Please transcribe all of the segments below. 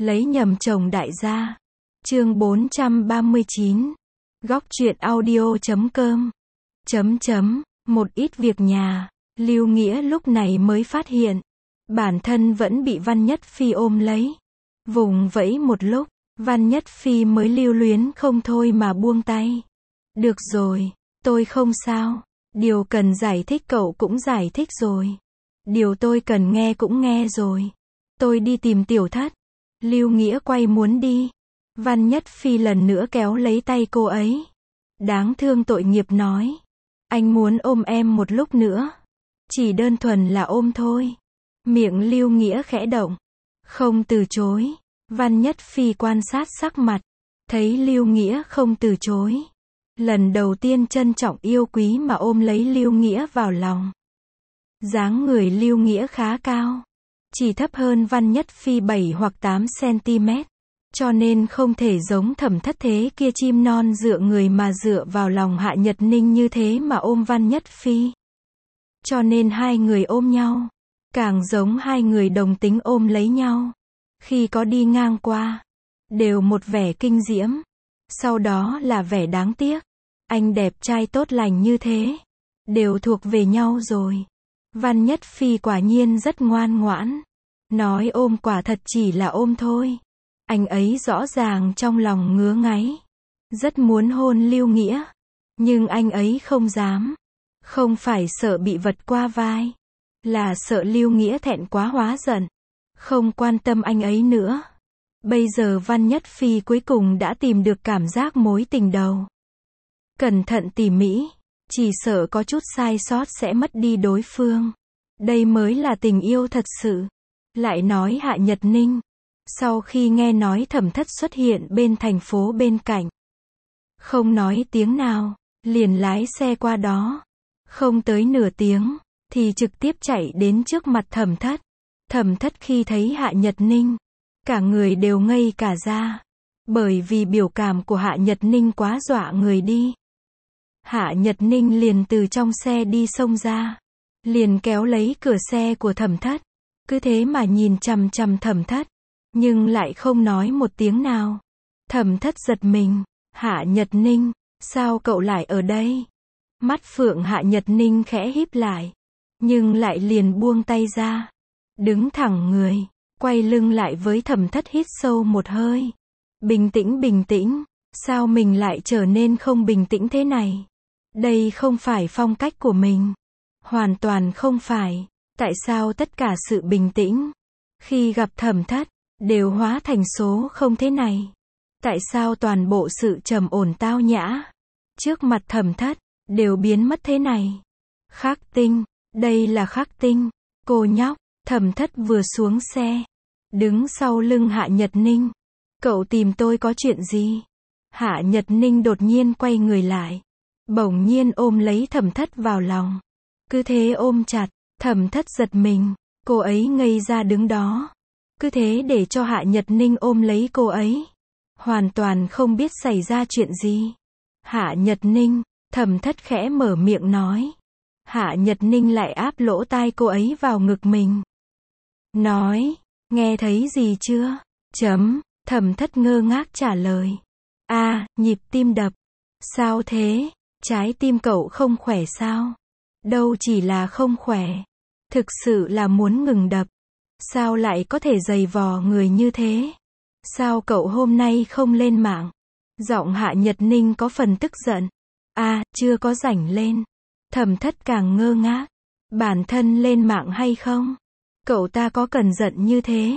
Lấy nhầm chồng đại gia. Chương 439. Góc truyện audio.com. Một ít việc nhà, Lưu Nghĩa lúc này mới phát hiện, bản thân vẫn bị Văn Nhất Phi ôm lấy. Vùng vẫy một lúc, Văn Nhất Phi mới lưu luyến không thôi mà buông tay. Được rồi, tôi không sao. Điều cần giải thích cậu cũng giải thích rồi. Điều tôi cần nghe cũng nghe rồi. Tôi đi tìm Tiểu Thất. Lưu Nghĩa quay muốn đi. Văn Nhất Phi lần nữa kéo lấy tay cô ấy. Đáng thương tội nghiệp nói. Anh muốn ôm em một lúc nữa. Chỉ đơn thuần là ôm thôi. Miệng Lưu Nghĩa khẽ động. Không từ chối. Văn Nhất Phi quan sát sắc mặt. Thấy Lưu Nghĩa không từ chối. Lần đầu tiên trân trọng yêu quý mà ôm lấy Lưu Nghĩa vào lòng. Dáng người Lưu Nghĩa khá cao. Chỉ thấp hơn Văn Nhất Phi 7 hoặc 8 cm. Cho nên không thể giống Thẩm Thất thế kia chim non dựa người mà dựa vào lòng Hạ Nhật Ninh như thế mà ôm Văn Nhất Phi. Cho nên hai người ôm nhau. Càng giống hai người đồng tính ôm lấy nhau. Khi có đi ngang qua. Đều một vẻ kinh diễm. Sau đó là vẻ đáng tiếc. Anh đẹp trai tốt lành như thế. Đều thuộc về nhau rồi. Văn Nhất Phi quả nhiên rất ngoan ngoãn. Nói ôm quả thật chỉ là ôm thôi. Anh ấy rõ ràng trong lòng ngứa ngáy. Rất muốn hôn Lưu Nghĩa. Nhưng anh ấy không dám. Không phải sợ bị vật qua vai. Là sợ Lưu Nghĩa thẹn quá hóa giận. Không quan tâm anh ấy nữa. Bây giờ Văn Nhất Phi cuối cùng đã tìm được cảm giác mối tình đầu. Cẩn thận tỉ mỉ. Chỉ sợ có chút sai sót sẽ mất đi đối phương. Đây mới là tình yêu thật sự. Lại nói Hạ Nhật Ninh. Sau khi nghe nói Thẩm Thất xuất hiện bên thành phố bên cạnh. Không nói tiếng nào. Liền lái xe qua đó. Không tới nửa tiếng. Thì trực tiếp chạy đến trước mặt Thẩm Thất. Thẩm Thất khi thấy Hạ Nhật Ninh. Cả người đều ngây cả ra. Bởi vì biểu cảm của Hạ Nhật Ninh quá dọa người đi. Hạ Nhật Ninh liền từ trong xe đi xông ra. Liền kéo lấy cửa xe của Thẩm Thất. Cứ thế mà nhìn chằm chằm Thẩm Thất. Nhưng lại không nói một tiếng nào. Thẩm Thất giật mình. Hạ Nhật Ninh, sao cậu lại ở đây? Mắt phượng Hạ Nhật Ninh khẽ híp lại. Nhưng lại liền buông tay ra. Đứng thẳng người. Quay lưng lại với Thẩm Thất hít sâu một hơi. Bình tĩnh bình tĩnh. Sao mình lại trở nên không bình tĩnh thế này? Đây không phải phong cách của mình. Hoàn toàn không phải. Tại sao tất cả sự bình tĩnh khi gặp Thẩm Thất đều hóa thành số không thế này? Tại sao toàn bộ sự trầm ổn tao nhã trước mặt Thẩm Thất đều biến mất thế này? Khắc Tinh, đây là Khắc Tinh. Cô nhóc. Thẩm Thất vừa xuống xe, đứng sau lưng Hạ Nhật Ninh. Cậu tìm tôi có chuyện gì? Hạ Nhật Ninh đột nhiên quay người lại. Bỗng nhiên ôm lấy Thẩm Thất vào lòng. Cứ thế ôm chặt. Thẩm Thất giật mình. Cô ấy ngây ra đứng đó. Cứ thế để cho Hạ Nhật Ninh ôm lấy cô ấy. Hoàn toàn không biết xảy ra chuyện gì. Hạ Nhật Ninh. Thẩm Thất khẽ mở miệng nói. Hạ Nhật Ninh lại áp lỗ tai cô ấy vào ngực mình. Nói. Nghe thấy gì chưa? Thẩm Thất ngơ ngác trả lời. Nhịp tim đập. Sao thế? Trái tim cậu không khỏe sao? Đâu chỉ là không khỏe. Thực sự là muốn ngừng đập. Sao lại có thể giày vò người như thế? Sao cậu hôm nay không lên mạng? Giọng Hạ Nhật Ninh có phần tức giận. Chưa có rảnh lên. Thẩm Thất càng ngơ ngác. Bản thân lên mạng hay không? Cậu ta có cần giận như thế?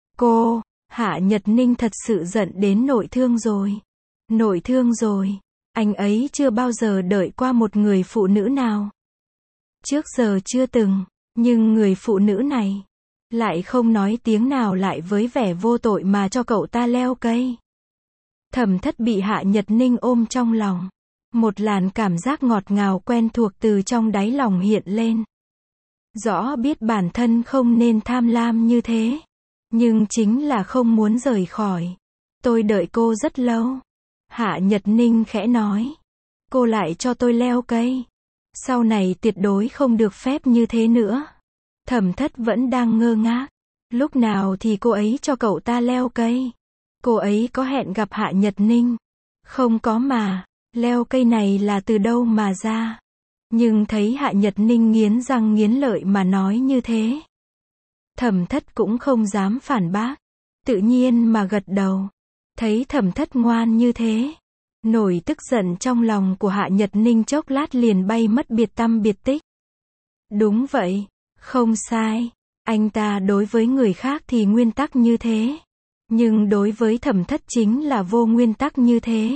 Hạ Nhật Ninh thật sự giận đến nội thương rồi. Nội thương rồi. Anh ấy chưa bao giờ đợi qua một người phụ nữ nào. Trước giờ chưa từng. Nhưng người phụ nữ này lại không nói tiếng nào, lại với vẻ vô tội mà cho cậu ta leo cây. Thẩm Thất bị Hạ Nhật Ninh ôm trong lòng. Một làn cảm giác ngọt ngào quen thuộc từ trong đáy lòng hiện lên. Rõ biết bản thân không nên tham lam như thế. Nhưng chính là không muốn rời khỏi. Tôi đợi cô rất lâu. Hạ Nhật Ninh khẽ nói. Cô lại cho tôi leo cây. Sau này tuyệt đối không được phép như thế nữa. Thẩm Thất vẫn đang ngơ ngác. Lúc nào thì cô ấy cho cậu ta leo cây? Cô ấy có hẹn gặp Hạ Nhật Ninh? Không có mà, leo cây này là từ đâu mà ra? Nhưng thấy Hạ Nhật Ninh nghiến răng nghiến lợi mà nói như thế. Thẩm Thất cũng không dám phản bác, tự nhiên mà gật đầu. Thấy Thẩm Thất ngoan như thế, nổi tức giận trong lòng của Hạ Nhật Ninh chốc lát liền bay mất biệt tăm biệt tích. Đúng vậy, không sai, anh ta đối với người khác thì nguyên tắc như thế, nhưng đối với Thẩm Thất chính là vô nguyên tắc như thế.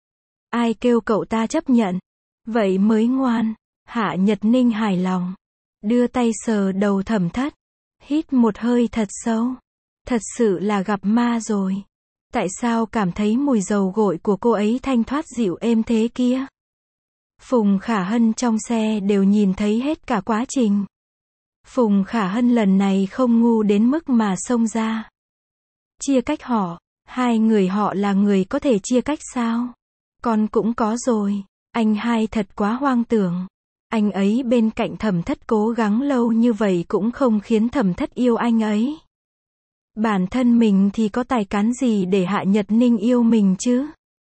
Ai kêu cậu ta chấp nhận, vậy mới ngoan. Hạ Nhật Ninh hài lòng, đưa tay sờ đầu Thẩm Thất, hít một hơi thật sâu. Thật sự là gặp ma rồi. Tại sao cảm thấy mùi dầu gội của cô ấy thanh thoát dịu êm thế kia? Phùng Khả Hân trong xe đều nhìn thấy hết cả quá trình. Phùng Khả Hân lần này không ngu đến mức mà xông ra. Chia cách họ, hai người họ là người có thể chia cách sao? Con cũng có rồi, anh hai thật quá hoang tưởng. Anh ấy bên cạnh Thẩm Thất cố gắng lâu như vậy cũng không khiến Thẩm Thất yêu anh ấy. Bản thân mình thì có tài cán gì để Hạ Nhật Ninh yêu mình chứ?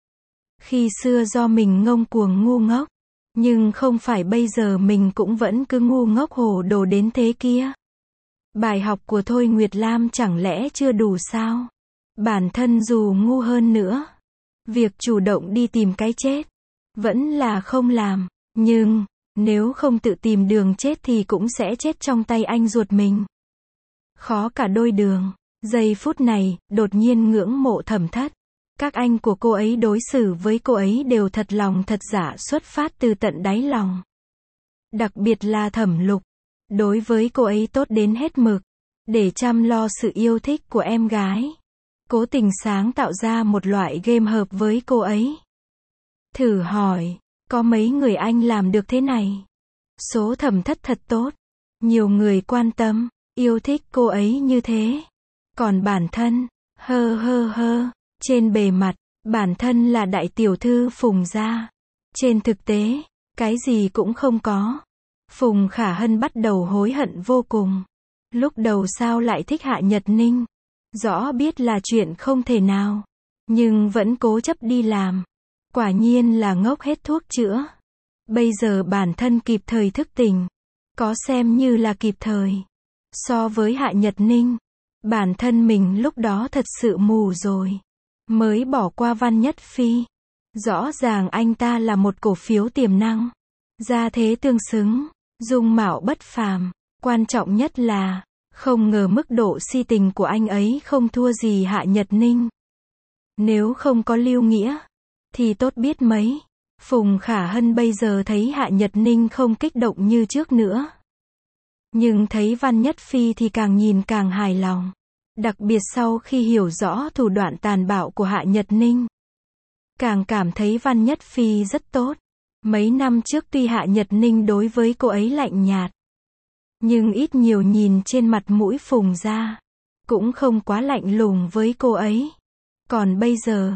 Khi xưa do mình ngông cuồng ngu ngốc, nhưng không phải bây giờ mình cũng vẫn cứ ngu ngốc hồ đồ đến thế kia. Bài học của Thôi Nguyệt Lam chẳng lẽ chưa đủ sao? Bản thân dù ngu hơn nữa, việc chủ động đi tìm cái chết, vẫn là không làm, nhưng nếu không tự tìm đường chết thì cũng sẽ chết trong tay anh ruột mình. Khó cả đôi đường. Giây phút này, đột nhiên ngưỡng mộ Thẩm Thất. Các anh của cô ấy đối xử với cô ấy đều thật lòng thật giả xuất phát từ tận đáy lòng. Đặc biệt là Thẩm Lục. Đối với cô ấy tốt đến hết mực. Để chăm lo sự yêu thích của em gái. Cố tình sáng tạo ra một loại game hợp với cô ấy. Thử hỏi, có mấy người anh làm được thế này? Số Thẩm Thất thật tốt. Nhiều người quan tâm, yêu thích cô ấy như thế. Còn bản thân, trên bề mặt, bản thân là đại tiểu thư Phùng gia. Trên thực tế, cái gì cũng không có. Phùng Khả Hân bắt đầu hối hận vô cùng. Lúc đầu sao lại thích Hạ Nhật Ninh? Rõ biết là chuyện không thể nào, nhưng vẫn cố chấp đi làm. Quả nhiên là ngốc hết thuốc chữa. Bây giờ bản thân kịp thời thức tỉnh, có xem như là kịp thời. So với Hạ Nhật Ninh, bản thân mình lúc đó thật sự mù rồi. Mới bỏ qua Văn Nhất Phi. Rõ ràng anh ta là một cổ phiếu tiềm năng. Gia thế tương xứng, dung mạo bất phàm. Quan trọng nhất là, không ngờ mức độ si tình của anh ấy không thua gì Hạ Nhật Ninh. Nếu không có Lưu Nghĩa, thì tốt biết mấy. Phùng Khả Hân bây giờ thấy Hạ Nhật Ninh không kích động như trước nữa. Nhưng thấy Văn Nhất Phi thì càng nhìn càng hài lòng. Đặc biệt sau khi hiểu rõ thủ đoạn tàn bạo của Hạ Nhật Ninh. Càng cảm thấy Văn Nhất Phi rất tốt. Mấy năm trước tuy Hạ Nhật Ninh đối với cô ấy lạnh nhạt, nhưng ít nhiều nhìn trên mặt mũi Phùng ra, cũng không quá lạnh lùng với cô ấy. Còn bây giờ,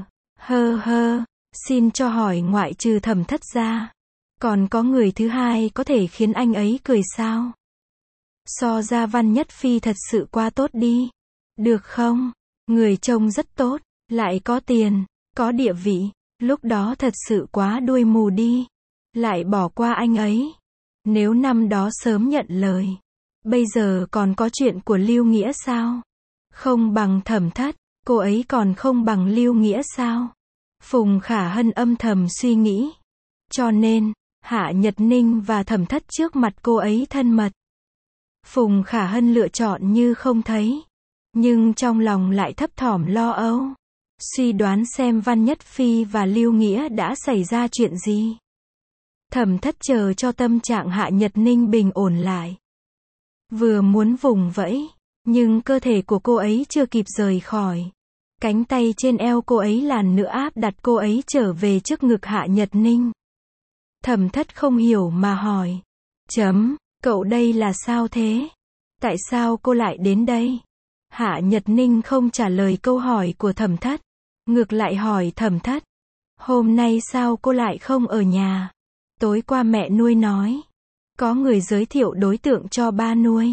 xin cho hỏi ngoại trừ Thẩm Thất ra, còn có người thứ hai có thể khiến anh ấy cười sao? So ra Văn Nhất Phi thật sự quá tốt đi. Được không? Người trông rất tốt, lại có tiền, có địa vị, lúc đó thật sự quá đuôi mù đi. Lại bỏ qua anh ấy. Nếu năm đó sớm nhận lời, bây giờ còn có chuyện của Lưu Nghĩa sao? Không bằng Thẩm Thất, cô ấy còn không bằng Lưu Nghĩa sao? Phùng Khả Hân âm thầm suy nghĩ. Cho nên, Hạ Nhật Ninh và Thẩm Thất trước mặt cô ấy thân mật. Phùng Khả Hân lựa chọn như không thấy. Nhưng trong lòng lại thấp thỏm lo âu. Suy đoán xem Văn Nhất Phi và Lưu Nghĩa đã xảy ra chuyện gì. Thẩm Thất chờ cho tâm trạng Hạ Nhật Ninh bình ổn lại. Vừa muốn vùng vẫy, nhưng cơ thể của cô ấy chưa kịp rời khỏi. Cánh tay trên eo cô ấy lần nữa áp đặt cô ấy trở về trước ngực Hạ Nhật Ninh. Thẩm Thất không hiểu mà hỏi. Cậu đây là sao thế? Tại sao cô lại đến đây? Hạ Nhật Ninh không trả lời câu hỏi của Thẩm Thất. Ngược lại hỏi Thẩm Thất. Hôm nay sao cô lại không ở nhà? Tối qua mẹ nuôi nói. Có người giới thiệu đối tượng cho ba nuôi.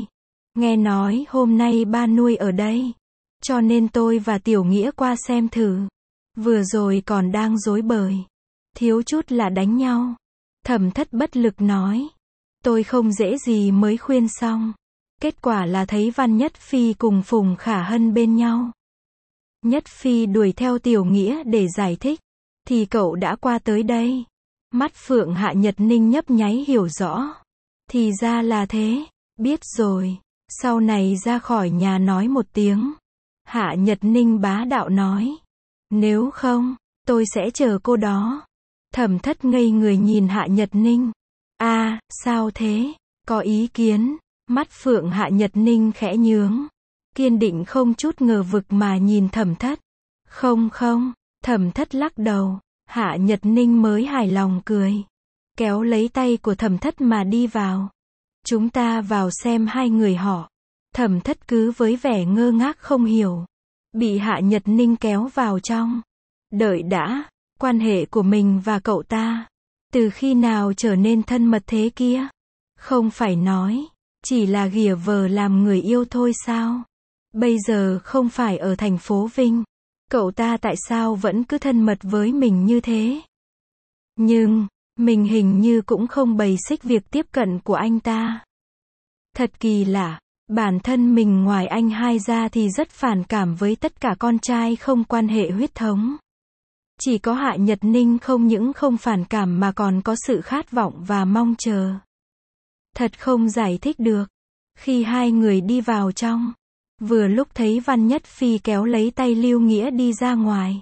Nghe nói hôm nay ba nuôi ở đây, cho nên tôi và Tiểu Nghĩa qua xem thử. Vừa rồi còn đang rối bời, thiếu chút là đánh nhau. Thẩm Thất bất lực nói. Tôi không dễ gì mới khuyên xong. Kết quả là thấy Văn Nhất Phi cùng Phùng Khả Hân bên nhau. Nhất Phi đuổi theo Tiểu Nghĩa để giải thích, thì cậu đã qua tới đây. Mắt Phượng Hạ Nhật Ninh nhấp nháy hiểu rõ. Thì ra là thế, biết rồi, sau này ra khỏi nhà nói một tiếng. Hạ Nhật Ninh bá đạo nói. Nếu không, tôi sẽ chờ cô đó. Thẩm Thất ngây người nhìn Hạ Nhật Ninh. Sao thế? Có ý kiến? Mắt Phượng Hạ Nhật Ninh khẽ nhướng. Kiên định không chút ngờ vực mà nhìn Thẩm Thất. Không, Thẩm Thất lắc đầu. Hạ Nhật Ninh mới hài lòng cười. Kéo lấy tay của Thẩm Thất mà đi vào. Chúng ta vào xem hai người họ. Thẩm Thất cứ với vẻ ngơ ngác không hiểu. Bị Hạ Nhật Ninh kéo vào trong. Đợi đã, quan hệ của mình và cậu ta, từ khi nào trở nên thân mật thế kia? Không phải nói, chỉ là ghìa vờ làm người yêu thôi sao? Bây giờ không phải ở thành phố Vinh, cậu ta tại sao vẫn cứ thân mật với mình như thế? Nhưng, mình hình như cũng không bày xích việc tiếp cận của anh ta. Thật kỳ lạ, bản thân mình ngoài anh hai ra thì rất phản cảm với tất cả con trai không quan hệ huyết thống. Chỉ có Hạ Nhật Ninh không những không phản cảm mà còn có sự khát vọng và mong chờ. Thật không giải thích được. Khi hai người đi vào trong, vừa lúc thấy Văn Nhất Phi kéo lấy tay Lưu Nghĩa đi ra ngoài.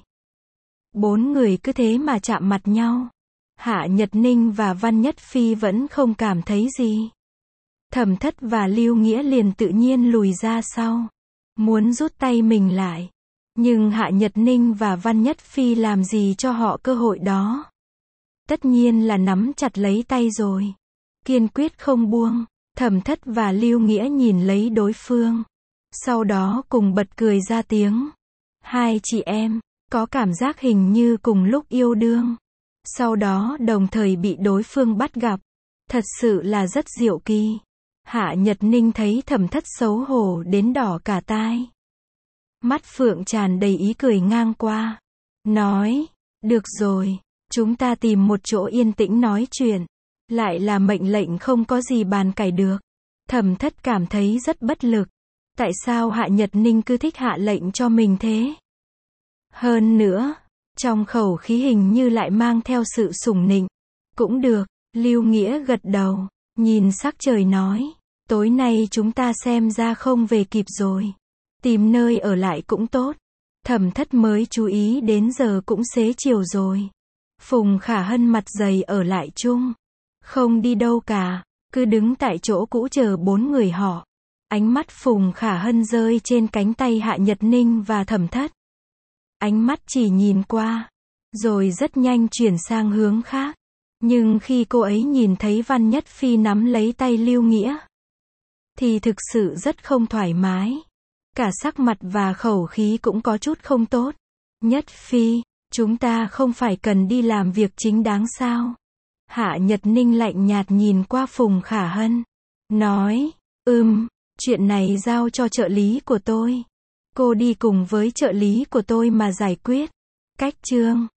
Bốn người cứ thế mà chạm mặt nhau. Hạ Nhật Ninh và Văn Nhất Phi vẫn không cảm thấy gì. Thẩm Thất và Lưu Nghĩa liền tự nhiên lùi ra sau, muốn rút tay mình lại. Nhưng Hạ Nhật Ninh và Văn Nhất Phi làm gì cho họ cơ hội đó. Tất nhiên là nắm chặt lấy tay rồi. Kiên quyết không buông. Thẩm Thất và Lưu Nghĩa nhìn lấy đối phương. Sau đó cùng bật cười ra tiếng. Hai chị em, có cảm giác hình như cùng lúc yêu đương. Sau đó đồng thời bị đối phương bắt gặp. Thật sự là rất diệu kỳ. Hạ Nhật Ninh thấy Thẩm Thất xấu hổ đến đỏ cả tai. Mắt Phượng tràn đầy ý cười ngang qua. Nói, được rồi, chúng ta tìm một chỗ yên tĩnh nói chuyện. Lại là mệnh lệnh không có gì bàn cãi được. Thẩm Thất cảm thấy rất bất lực. Tại sao Hạ Nhật Ninh cứ thích hạ lệnh cho mình thế? Hơn nữa, trong khẩu khí hình như lại mang theo sự sủng nịnh. Cũng được, Lưu Nghĩa gật đầu, nhìn sắc trời nói. Tối nay chúng ta xem ra không về kịp rồi. Tìm nơi ở lại cũng tốt. Thẩm Thất mới chú ý đến giờ cũng xế chiều rồi. Phùng Khả Hân mặt dày ở lại chung. Không đi đâu cả, cứ đứng tại chỗ cũ chờ bốn người họ. Ánh mắt Phùng Khả Hân rơi trên cánh tay Hạ Nhật Ninh và Thẩm Thất. Ánh mắt chỉ nhìn qua, rồi rất nhanh chuyển sang hướng khác. Nhưng khi cô ấy nhìn thấy Văn Nhất Phi nắm lấy tay Lưu Nghĩa, thì thực sự rất không thoải mái. Cả sắc mặt và khẩu khí cũng có chút không tốt. Nhất Phi, chúng ta không phải cần đi làm việc chính đáng sao? Hạ Nhật Ninh lạnh nhạt nhìn qua Phùng Khả Hân. Nói, chuyện này giao cho trợ lý của tôi. Cô đi cùng với trợ lý của tôi mà giải quyết. Cách chương